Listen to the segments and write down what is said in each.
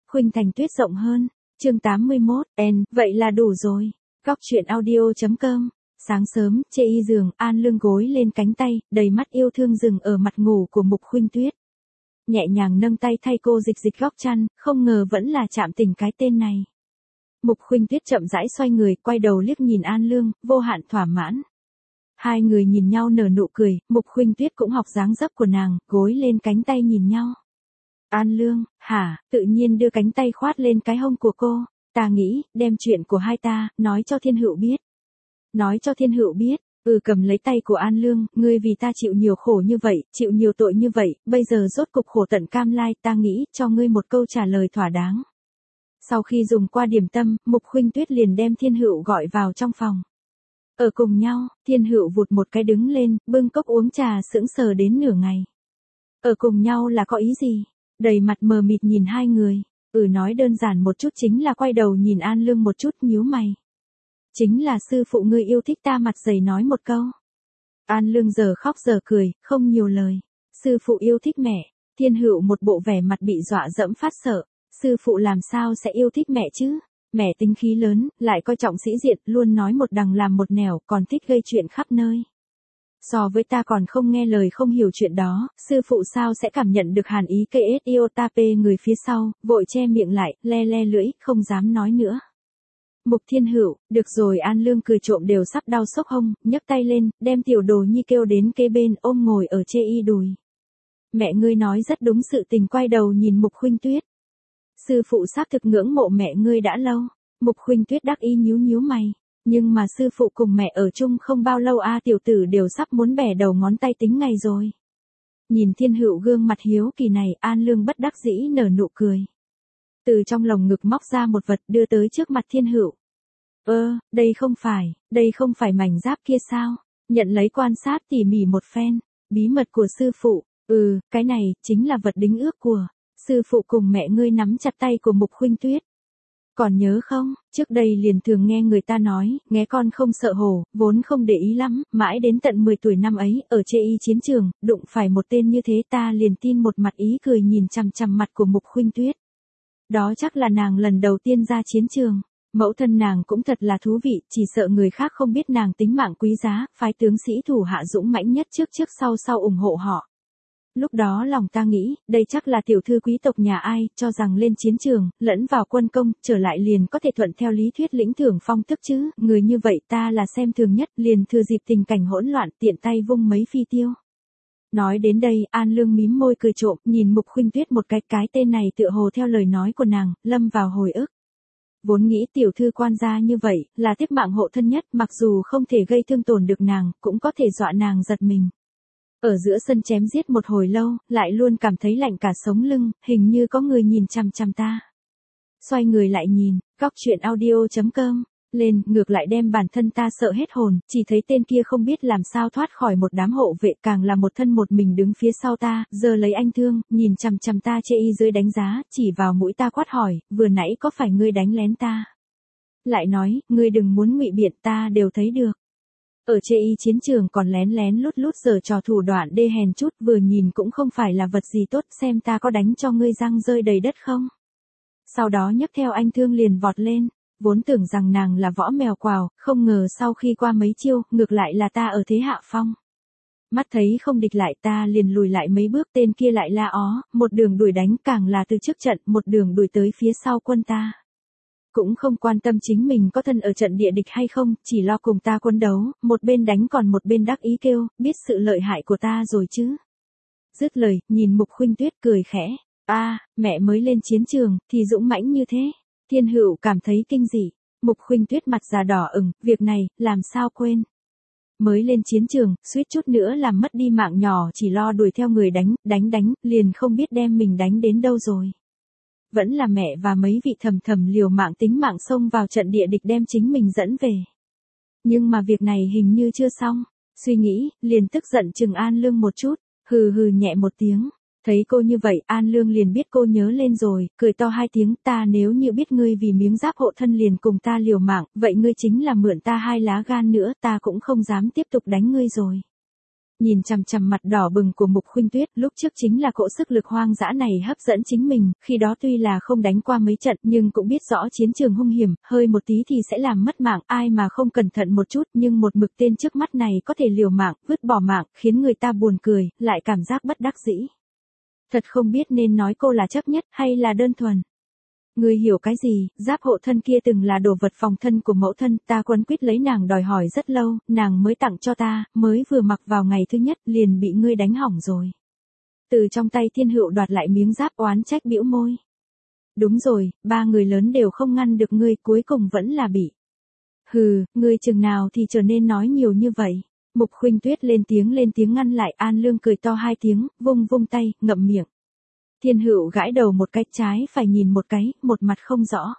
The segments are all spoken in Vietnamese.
khuynh thành tuyết rộng hơn. Chương 81, vậy là đủ rồi. Góc truyện audio.com. Sáng sớm, chê y giường, An Lương gối lên cánh tay, đầy mắt yêu thương dừng ở mặt ngủ của Mục Khuynh Tuyết. Nhẹ nhàng nâng tay thay cô dịch dịch góc chăn, không ngờ vẫn là chạm tình cái tên này. Mục Khuynh Tuyết chậm rãi xoay người, quay đầu liếc nhìn An Lương, vô hạn thỏa mãn. Hai người nhìn nhau nở nụ cười, Mục Khuynh Tuyết cũng học dáng dấp của nàng, gối lên cánh tay nhìn nhau. An Lương, hả, tự nhiên đưa cánh tay khoát lên cái hông của cô, ta nghĩ, đem chuyện của hai ta, nói cho Thiên Hữu biết. Nói cho Thiên Hữu biết, cầm lấy tay của An Lương, ngươi vì ta chịu nhiều khổ như vậy, chịu nhiều tội như vậy, bây giờ rốt cục khổ tận cam lai, ta nghĩ, cho ngươi một câu trả lời thỏa đáng. Sau khi dùng qua điểm tâm, Mục Khuynh Tuyết liền đem Thiên Hữu gọi vào trong phòng. Ở cùng nhau, Thiên Hữu vụt một cái đứng lên, bưng cốc uống trà sững sờ đến nửa ngày. Ở cùng nhau là có ý gì? Đầy mặt mờ mịt nhìn hai người. Nói đơn giản một chút chính là quay đầu nhìn An Lương một chút nhíu mày. Chính là sư phụ ngươi yêu thích ta, mặt dày nói một câu. An Lương giờ khóc giờ cười, không nhiều lời. Sư phụ yêu thích mẹ. Thiên Hữu một bộ vẻ mặt bị dọa dẫm phát sợ. Sư phụ làm sao sẽ yêu thích mẹ chứ? Mẹ tính khí lớn, lại coi trọng sĩ diện, luôn nói một đằng làm một nẻo, còn thích gây chuyện khắp nơi. So với ta còn không nghe lời không hiểu chuyện đó, sư phụ sao sẽ cảm nhận được hàn ý KS Iotape người phía sau, vội che miệng lại, le le lưỡi, không dám nói nữa. Mục Thiên Hữu, được rồi. An Lương cười trộm đều sắp đau sốc hông, nhấc tay lên, đem Tiểu Đồ Nhi kêu đến kế bên, ôm ngồi ở chê y đùi. Mẹ ngươi nói rất đúng sự tình, quay đầu nhìn Mục Khuynh Tuyết. Sư phụ xác thực ngưỡng mộ mẹ ngươi đã lâu. Mục Khuynh Tuyết đắc ý nhíu nhíu mày. Nhưng mà sư phụ cùng mẹ ở chung không bao lâu tiểu tử đều sắp muốn bẻ đầu ngón tay tính ngày rồi. Nhìn Thiên Hữu gương mặt hiếu kỳ này, An Lương bất đắc dĩ nở nụ cười. Từ trong lồng ngực móc ra một vật đưa tới trước mặt Thiên Hữu. Đây không phải mảnh giáp kia sao? Nhận lấy quan sát tỉ mỉ một phen. Bí mật của sư phụ, cái này, chính là vật đính ước của sư phụ cùng mẹ ngươi. Nắm chặt tay của Mục Khuynh Tuyết. Còn nhớ không, trước đây liền thường nghe người ta nói, nghé con không sợ hổ, vốn không để ý lắm, mãi đến tận 10 tuổi năm ấy, ở chê y chiến trường, đụng phải một tên như thế, ta liền tin một mặt ý cười nhìn chằm chằm mặt của Mục Khuynh Tuyết. Đó chắc là nàng lần đầu tiên ra chiến trường. Mẫu thân nàng cũng thật là thú vị, chỉ sợ người khác không biết nàng tính mạng quý giá, phái tướng sĩ thủ hạ dũng mãnh nhất trước sau ủng hộ họ. Lúc đó lòng ta nghĩ, đây chắc là tiểu thư quý tộc nhà ai, cho rằng lên chiến trường, lẫn vào quân công, trở lại liền có thể thuận theo lý thuyết lĩnh thưởng phong tước chứ, người như vậy ta là xem thường nhất, liền thừa dịp tình cảnh hỗn loạn, tiện tay vung mấy phi tiêu. Nói đến đây, An Lương mím môi cười trộm, nhìn Mục Khuynh Tuyết một cái tên này tựa hồ theo lời nói của nàng, lâm vào hồi ức. Vốn nghĩ tiểu thư quan gia như vậy, là tiếp mạng hộ thân nhất, mặc dù không thể gây thương tổn được nàng, cũng có thể dọa nàng giật mình. Ở giữa sân chém giết một hồi lâu, lại luôn cảm thấy lạnh cả sống lưng, hình như có người nhìn chằm chằm ta. Xoay người lại nhìn, góc truyện audio.com, lên, ngược lại đem bản thân ta sợ hết hồn, chỉ thấy tên kia không biết làm sao thoát khỏi một đám hộ vệ, càng là một thân một mình đứng phía sau ta, giờ lấy anh thương, nhìn chằm chằm ta chê y dưới đánh giá, chỉ vào mũi ta quát hỏi, vừa nãy có phải ngươi đánh lén ta? Lại nói, ngươi đừng muốn ngụy biện, ta đều thấy được. Ở chê y chiến trường còn lén lén lút giở trò thủ đoạn đê hèn chút, vừa nhìn cũng không phải là vật gì tốt, xem ta có đánh cho ngươi răng rơi đầy đất không. Sau đó nhấc theo anh thương liền vọt lên, vốn tưởng rằng nàng là võ mèo quào, không ngờ sau khi qua mấy chiêu, ngược lại là ta ở thế hạ phong. Mắt thấy không địch lại, ta liền lùi lại mấy bước, tên kia lại la ó, một đường đuổi đánh, càng là từ trước trận, một đường đuổi tới phía sau quân ta. Cũng không quan tâm chính mình có thân ở trận địa địch hay không, chỉ lo cùng ta quân đấu, một bên đánh còn một bên đắc ý kêu, biết sự lợi hại của ta rồi chứ. Dứt lời, nhìn Mục Khuynh Tuyết cười khẽ, mẹ mới lên chiến trường, thì dũng mãnh như thế. Thiên Hữu cảm thấy kinh dị, Mục Khuynh Tuyết mặt già đỏ ửng, việc này, làm sao quên. Mới lên chiến trường, suýt chút nữa làm mất đi mạng nhỏ, chỉ lo đuổi theo người đánh, liền không biết đem mình đánh đến đâu rồi. Vẫn là mẹ và mấy vị thầm liều mạng tính mạng xông vào trận địa địch đem chính mình dẫn về. Nhưng mà việc này hình như chưa xong, suy nghĩ, liền tức giận chừng An Lương một chút, hừ nhẹ một tiếng. Thấy cô như vậy, An Lương liền biết cô nhớ lên rồi, cười to hai tiếng, ta nếu như biết ngươi vì miếng giáp hộ thân liền cùng ta liều mạng, vậy ngươi chính là mượn ta hai lá gan nữa, ta cũng không dám tiếp tục đánh ngươi rồi. Nhìn chằm chằm mặt đỏ bừng của Mục Khuynh Tuyết, lúc trước chính là cỗ sức lực hoang dã này hấp dẫn chính mình, khi đó tuy là không đánh qua mấy trận nhưng cũng biết rõ chiến trường hung hiểm, hơi một tí thì sẽ làm mất mạng, ai mà không cẩn thận một chút, nhưng một mực tên trước mắt này có thể liều mạng, vứt bỏ mạng, khiến người ta buồn cười, lại cảm giác bất đắc dĩ. Thật không biết nên nói cô là chấp nhất hay là đơn thuần. Ngươi hiểu cái gì, giáp hộ thân kia từng là đồ vật phòng thân của mẫu thân, ta quấn quýt lấy nàng đòi hỏi rất lâu, nàng mới tặng cho ta, mới vừa mặc vào ngày thứ nhất liền bị ngươi đánh hỏng rồi. Từ trong tay Thiên Hựu đoạt lại miếng giáp oán trách bĩu môi. Đúng rồi, ba người lớn đều không ngăn được ngươi, cuối cùng vẫn là bị. Hừ, ngươi chừng nào thì trở nên nói nhiều như vậy. Mục Khuynh Tuyết lên tiếng ngăn lại, An Lương cười to hai tiếng, vung vung tay, ngậm miệng. Thiên Hựu gãi đầu một cái, trái phải nhìn một cái, một mặt không rõ.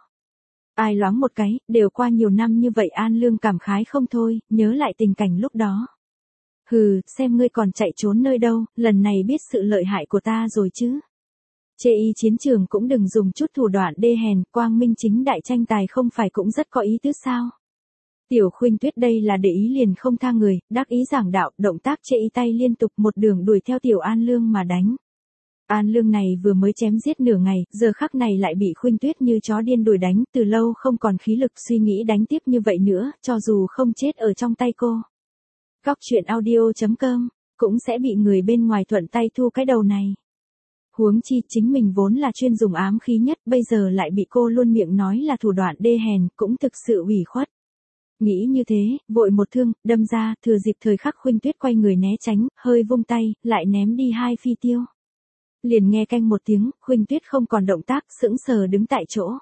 Ai loáng một cái, đều qua nhiều năm như vậy, An Lương cảm khái không thôi, nhớ lại tình cảnh lúc đó. Hừ, xem ngươi còn chạy trốn nơi đâu, lần này biết sự lợi hại của ta rồi chứ. Chê y chiến trường cũng đừng dùng chút thủ đoạn đê hèn, quang minh chính đại tranh tài không phải cũng rất có ý tứ sao. Tiểu Khuynh Tuyết đây là để ý liền không tha người, đắc ý giảng đạo, động tác chê y tay liên tục một đường đuổi theo Tiểu An Lương mà đánh. An Lương này vừa mới chém giết nửa ngày, giờ khắc này lại bị Khuynh Tuyết như chó điên đuổi đánh, từ lâu không còn khí lực suy nghĩ đánh tiếp như vậy nữa, cho dù không chết ở trong tay cô. Góc truyện audio.com, cũng sẽ bị người bên ngoài thuận tay thu cái đầu này. Huống chi chính mình vốn là chuyên dùng ám khí nhất, bây giờ lại bị cô luôn miệng nói là thủ đoạn đê hèn, cũng thực sự ủy khuất. Nghĩ như thế, vội một thương, đâm ra, thừa dịp thời khắc Khuynh Tuyết quay người né tránh, hơi vung tay, lại ném đi hai phi tiêu. Liền nghe canh một tiếng, Khuynh Tuyết không còn động tác, sững sờ đứng tại chỗ.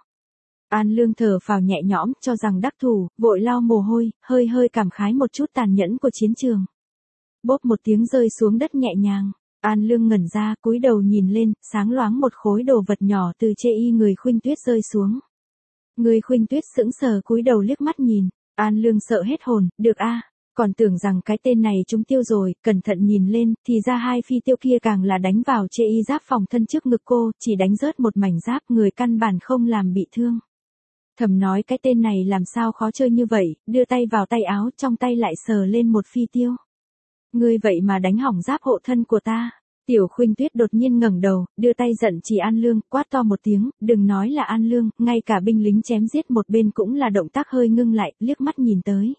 An Lương thở phào nhẹ nhõm, cho rằng đắc thủ, vội lau mồ hôi, hơi cảm khái một chút tàn nhẫn của chiến trường. Bốp một tiếng rơi xuống đất nhẹ nhàng, An Lương ngẩn ra, cúi đầu nhìn lên, sáng loáng một khối đồ vật nhỏ từ chê y người Khuynh Tuyết rơi xuống. Người Khuynh Tuyết sững sờ cúi đầu liếc mắt nhìn, An Lương sợ hết hồn, được a. Còn tưởng rằng cái tên này trúng tiêu rồi, cẩn thận nhìn lên, thì ra hai phi tiêu kia càng là đánh vào chê y giáp phòng thân trước ngực cô, chỉ đánh rớt một mảnh giáp, người căn bản không làm bị thương. Thầm nói cái tên này làm sao khó chơi như vậy, đưa tay vào tay áo, trong tay lại sờ lên một phi tiêu. Ngươi vậy mà đánh hỏng giáp hộ thân của ta. Tiểu Khuynh Tuyết đột nhiên ngẩng đầu, đưa tay giận chỉ An Lương, quát to một tiếng, đừng nói là An Lương, ngay cả binh lính chém giết một bên cũng là động tác hơi ngưng lại, liếc mắt nhìn tới.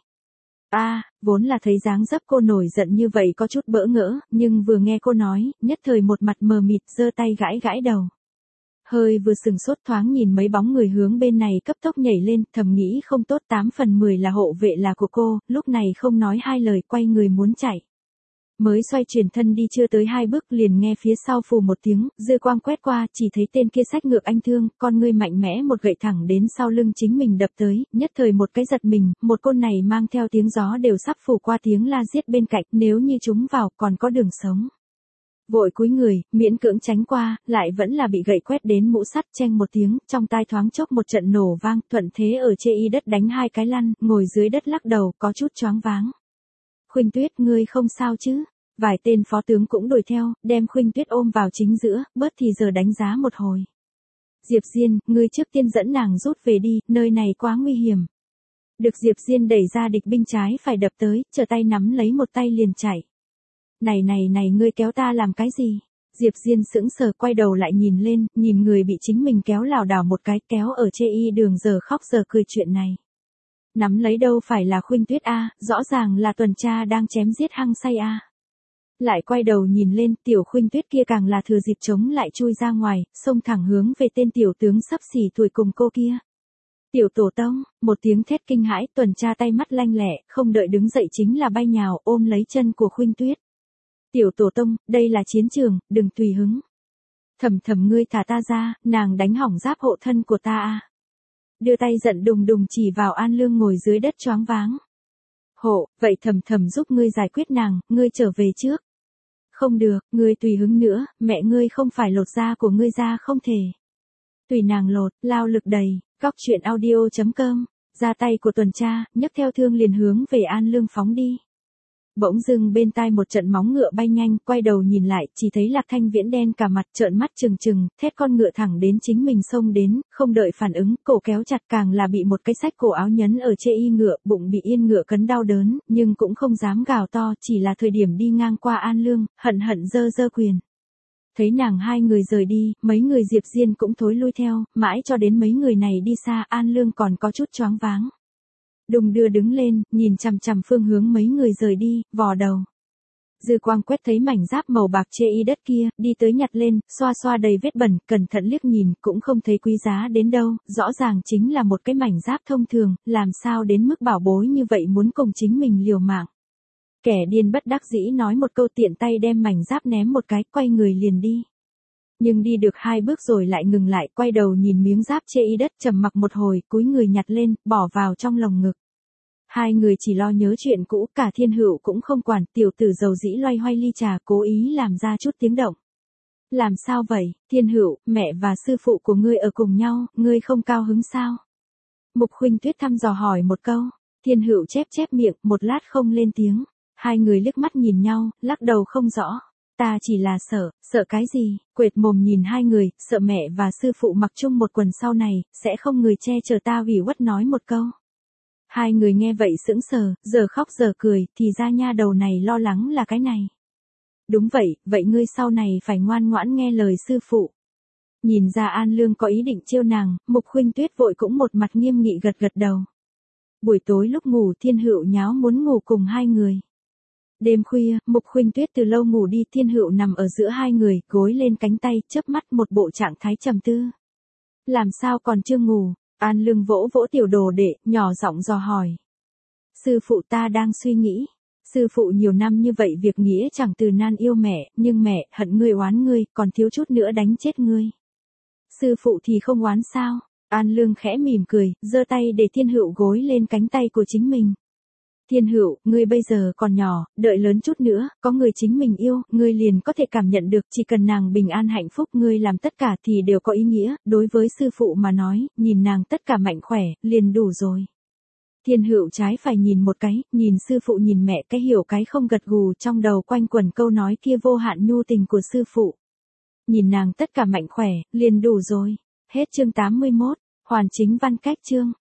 Vốn là thấy dáng dấp cô nổi giận như vậy có chút bỡ ngỡ, nhưng vừa nghe cô nói, nhất thời một mặt mờ mịt, giơ tay gãi đầu. Hơi vừa sừng sốt thoáng nhìn mấy bóng người hướng bên này cấp tốc nhảy lên, thầm nghĩ không tốt 8 phần 10 là hộ vệ là của cô, lúc này không nói hai lời quay người muốn chạy. Mới xoay chuyển thân đi chưa tới hai bước liền nghe phía sau phù một tiếng, dư quang quét qua, chỉ thấy tên kia xách ngược anh thương, con ngươi mạnh mẽ một gậy thẳng đến sau lưng chính mình đập tới, nhất thời một cái giật mình, một côn này mang theo tiếng gió đều sắp phủ qua tiếng la giết bên cạnh, nếu như chúng vào còn có đường sống. Vội cúi người, miễn cưỡng tránh qua, lại vẫn là bị gậy quét đến mũ sắt, cheng một tiếng, trong tai thoáng chốc một trận nổ vang, thuận thế ở chê y đất đánh hai cái lăn, ngồi dưới đất lắc đầu, có chút choáng váng. Khuynh Tuyết, ngươi không sao chứ? Vài tên phó tướng cũng đuổi theo, đem Khuynh Tuyết ôm vào chính giữa, bớt thì giờ đánh giá một hồi. Diệp Diên, ngươi trước tiên dẫn nàng rút về đi, nơi này quá nguy hiểm. Được Diệp Diên đẩy ra địch binh trái phải đập tới, trở tay nắm lấy một tay liền chạy. Này ngươi kéo ta làm cái gì? Diệp Diên sững sờ quay đầu lại nhìn lên, nhìn người bị chính mình kéo lảo đảo một cái, kéo ở chê y đường giờ khóc giờ cười chuyện này. Nắm lấy đâu phải là Khuynh Tuyết a, rõ ràng là tuần tra đang chém giết hăng say a. Lại quay đầu nhìn lên, tiểu Khuynh Tuyết kia càng là thừa dịp chống lại chui ra ngoài, xông thẳng hướng về tên tiểu tướng sắp xỉ tuổi cùng cô kia. Tiểu tổ tông, một tiếng thét kinh hãi, tuần tra tay mắt lanh lẹ, không đợi đứng dậy chính là bay nhào ôm lấy chân của Khuynh Tuyết. Tiểu tổ tông, đây là chiến trường, đừng tùy hứng. Thầm ngươi thả ta ra, nàng đánh hỏng giáp hộ thân của ta a. Đưa tay giận đùng đùng chỉ vào An Lương ngồi dưới đất choáng váng. Hộ, vậy thầm giúp ngươi giải quyết nàng, ngươi trở về trước. Không được, ngươi tùy hứng nữa, mẹ ngươi không phải lột da của ngươi ra không thể. Tùy nàng lột, lao lực đầy, góc truyện audio.com, ra tay của tuần tra, nhấc theo thương liền hướng về An Lương phóng đi. Bỗng dưng bên tai một trận móng ngựa bay nhanh, quay đầu nhìn lại, chỉ thấy Lạc Thanh Viễn đen cả mặt, trợn mắt trừng trừng, thét con ngựa thẳng đến chính mình xông đến, không đợi phản ứng, cổ kéo chặt, càng là bị một cái xách cổ áo nhấn ở chê y ngựa, bụng bị yên ngựa cấn đau đớn, nhưng cũng không dám gào to, chỉ là thời điểm đi ngang qua An Lương, hận hận giơ giơ quyền. Thấy nàng hai người rời đi, mấy người Diệp Diên cũng thối lui theo, mãi cho đến mấy người này đi xa, An Lương còn có chút choáng váng. Đùng đưa đứng lên, nhìn chằm chằm phương hướng mấy người rời đi, vò đầu. Dư quang quét thấy mảnh giáp màu bạc chê y đất kia, đi tới nhặt lên, xoa xoa đầy vết bẩn, cẩn thận liếc nhìn, cũng không thấy quý giá đến đâu, rõ ràng chính là một cái mảnh giáp thông thường, làm sao đến mức bảo bối như vậy muốn cùng chính mình liều mạng. Kẻ điên bất đắc dĩ nói một câu, tiện tay đem mảnh giáp ném một cái, quay người liền đi. Nhưng đi được 2 bước rồi lại ngừng lại, quay đầu nhìn miếng giáp chê y đất, trầm mặc một hồi, cúi người nhặt lên, bỏ vào trong lồng ngực. Hai người chỉ lo nhớ chuyện cũ, cả Thiên Hữu cũng không quản, tiểu tử dầu dĩ loay hoay ly trà, cố ý làm ra chút tiếng động. Làm sao vậy, Thiên Hữu, mẹ và sư phụ của ngươi ở cùng nhau, ngươi không cao hứng sao? Mục Khuynh Tuyết thăm dò hỏi một câu. Thiên Hữu chép chép miệng, một lát không lên tiếng. Hai người liếc mắt nhìn nhau, lắc đầu không rõ. Ta chỉ là sợ cái gì, quệt mồm nhìn hai người, sợ mẹ và sư phụ mặc chung một quần sau này, sẽ không người che chở ta, ủy khuất nói một câu. Hai người nghe vậy sững sờ, giờ khóc giờ cười, thì ra nha đầu này lo lắng là cái này. Đúng vậy, vậy ngươi sau này phải ngoan ngoãn nghe lời sư phụ. Nhìn ra An Lương có ý định trêu nàng, Mục Khuynh Tuyết vội cũng một mặt nghiêm nghị gật gật đầu. Buổi tối lúc ngủ, Thiên Hữu nháo muốn ngủ cùng hai người. Đêm khuya, Mục Khuynh Tuyết từ lâu ngủ đi, Thiên Hữu nằm ở giữa hai người, gối lên cánh tay, chớp mắt một bộ trạng thái trầm tư. Làm sao còn chưa ngủ? An Lương vỗ vỗ tiểu đồ đệ, nhỏ giọng dò hỏi. Sư phụ, ta đang suy nghĩ. Sư phụ nhiều năm như vậy việc nghĩa chẳng từ nan yêu mẹ, nhưng mẹ hận ngươi, oán ngươi, còn thiếu chút nữa đánh chết ngươi. Sư phụ thì không oán sao? An Lương khẽ mỉm cười, giơ tay để Thiên Hữu gối lên cánh tay của chính mình. Thiên Hữu, ngươi bây giờ còn nhỏ, đợi lớn chút nữa, có người chính mình yêu, ngươi liền có thể cảm nhận được, chỉ cần nàng bình an hạnh phúc, ngươi làm tất cả thì đều có ý nghĩa, đối với sư phụ mà nói, nhìn nàng tất cả mạnh khỏe, liền đủ rồi. Thiên Hữu trái phải nhìn một cái, nhìn sư phụ nhìn mẹ cái hiểu cái không, gật gù, trong đầu quanh quẩn câu nói kia vô hạn nhu tình của sư phụ. Nhìn nàng tất cả mạnh khỏe, liền đủ rồi. Hết chương 81, hoàn chính văn cách chương.